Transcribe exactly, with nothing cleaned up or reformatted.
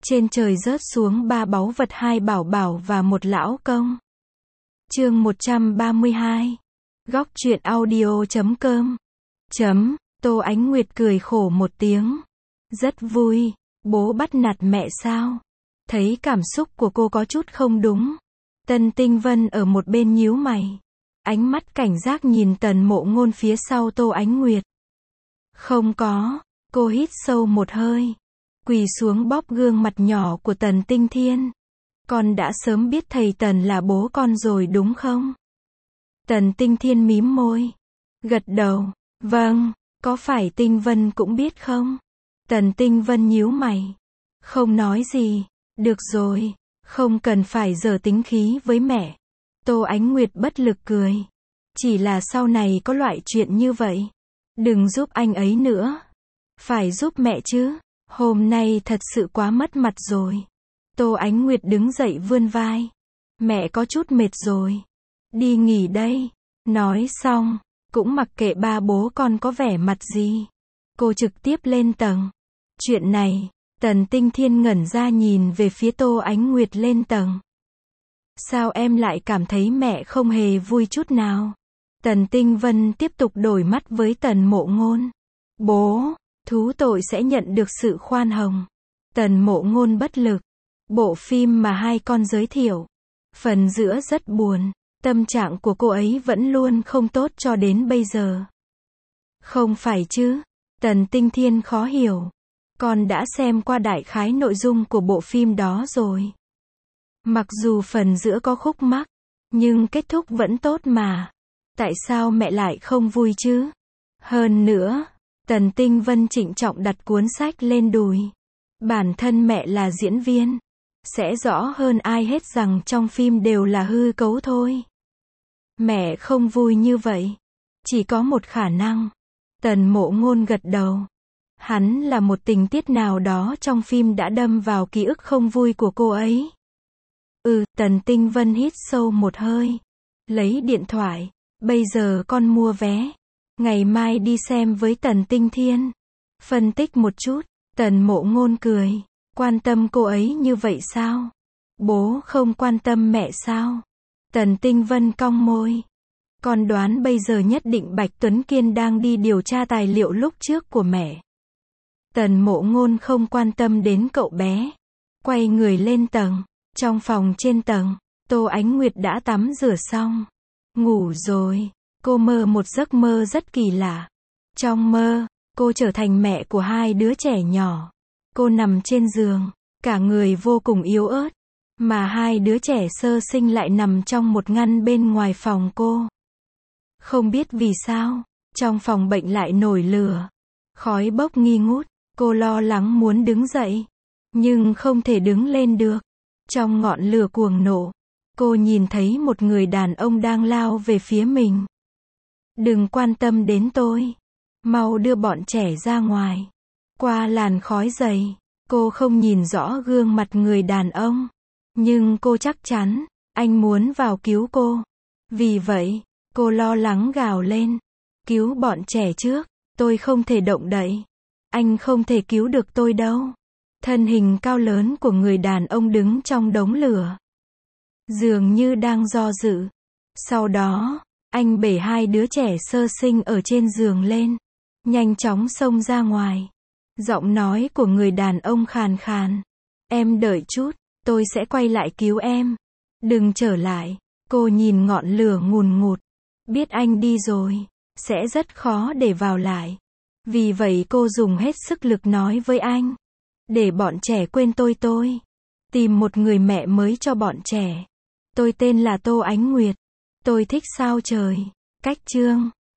Trên trời rớt xuống ba báu vật, hai bảo bảo và một lão công. Chương một trăm ba mươi hai. Góc truyện audio chấm com. Chấm, Tô Ánh Nguyệt cười khổ một tiếng. Rất vui, bố bắt nạt mẹ sao? Thấy cảm xúc của cô có chút không đúng. Tần Tinh Vân ở một bên nhíu mày. Ánh mắt cảnh giác nhìn Tần Mộ Ngôn phía sau Tô Ánh Nguyệt. Không có, cô hít sâu một hơi. Quỳ xuống bóp gương mặt nhỏ của Tần Tinh Thiên. Con đã sớm biết thầy Tần là bố con rồi đúng không? Tần Tinh Thiên mím môi. Gật đầu. Vâng, có phải Tinh Vân cũng biết không? Tần Tinh Vân nhíu mày. Không nói gì. Được rồi, không cần phải giở tính khí với mẹ. Tô Ánh Nguyệt bất lực cười. Chỉ là sau này có loại chuyện như vậy. Đừng giúp anh ấy nữa. Phải giúp mẹ chứ. Hôm nay thật sự quá mất mặt rồi. Tô Ánh Nguyệt đứng dậy vươn vai. Mẹ có chút mệt rồi. Đi nghỉ đây. Nói xong, cũng mặc kệ ba bố con có vẻ mặt gì. Cô trực tiếp lên tầng. Chuyện này, Tần Tinh Thiên ngẩn ra nhìn về phía Tô Ánh Nguyệt lên tầng. Sao em lại cảm thấy mẹ không hề vui chút nào? Tần Tinh Vân tiếp tục đổi mắt với Tần Mộ Ngôn. Bố, thú tội sẽ nhận được sự khoan hồng. Tần Mộ Ngôn bất lực. Bộ phim mà hai con giới thiệu. Phần giữa rất buồn. Tâm trạng của cô ấy vẫn luôn không tốt cho đến bây giờ. Không phải chứ? Tần Tinh Thiên khó hiểu. Con đã xem qua đại khái nội dung của bộ phim đó rồi. Mặc dù phần giữa có khúc mắc, nhưng kết thúc vẫn tốt mà. Tại sao mẹ lại không vui chứ? Hơn nữa, Tần Tinh Vân trịnh trọng đặt cuốn sách lên đùi. Bản thân mẹ là diễn viên, sẽ rõ hơn ai hết rằng trong phim đều là hư cấu thôi. Mẹ không vui như vậy. Chỉ có một khả năng. Tần Mộ Ngôn gật đầu. Hắn là một tình tiết nào đó trong phim đã đâm vào ký ức không vui của cô ấy. Ừ, Tần Tinh Vân hít sâu một hơi. Lấy điện thoại. Bây giờ con mua vé. Ngày mai đi xem với Tần Tinh Thiên. Phân tích một chút. Tần Mộ Ngôn cười. Quan tâm cô ấy như vậy sao? Bố không quan tâm mẹ sao? Tần Tinh Vân cong môi. Con đoán bây giờ nhất định Bạch Tuấn Kiên đang đi điều tra tài liệu lúc trước của mẹ. Tần Mộ Ngôn không quan tâm đến cậu bé. Quay người lên tầng. Trong phòng trên tầng, Tô Ánh Nguyệt đã tắm rửa xong. Ngủ rồi. Cô mơ một giấc mơ rất kỳ lạ. Trong mơ, cô trở thành mẹ của hai đứa trẻ nhỏ. Cô nằm trên giường, cả người vô cùng yếu ớt. Mà hai đứa trẻ sơ sinh lại nằm trong một ngăn bên ngoài phòng cô. Không biết vì sao, trong phòng bệnh lại nổi lửa. Khói bốc nghi ngút. Cô lo lắng muốn đứng dậy, nhưng không thể đứng lên được. Trong ngọn lửa cuồng nổ, cô nhìn thấy một người đàn ông đang lao về phía mình. Đừng quan tâm đến tôi. Mau đưa bọn trẻ ra ngoài. Qua làn khói dày, cô không nhìn rõ gương mặt người đàn ông. Nhưng cô chắc chắn, anh muốn vào cứu cô. Vì vậy, cô lo lắng gào lên. Cứu bọn trẻ trước, tôi không thể động đậy. Anh không thể cứu được tôi đâu. Thân hình cao lớn của người đàn ông đứng trong đống lửa. Dường như đang do dự. Sau đó, anh bể hai đứa trẻ sơ sinh ở trên giường lên. Nhanh chóng xông ra ngoài. Giọng nói của người đàn ông khàn khàn. Em đợi chút, tôi sẽ quay lại cứu em. Đừng trở lại. Cô nhìn ngọn lửa ngùn ngụt. Biết anh đi rồi, sẽ rất khó để vào lại. Vì vậy cô dùng hết sức lực nói với anh. Để bọn trẻ quên tôi tôi. Tìm một người mẹ mới cho bọn trẻ. Tôi tên là Tô Ánh Nguyệt. Tôi thích sao trời. Cách chương.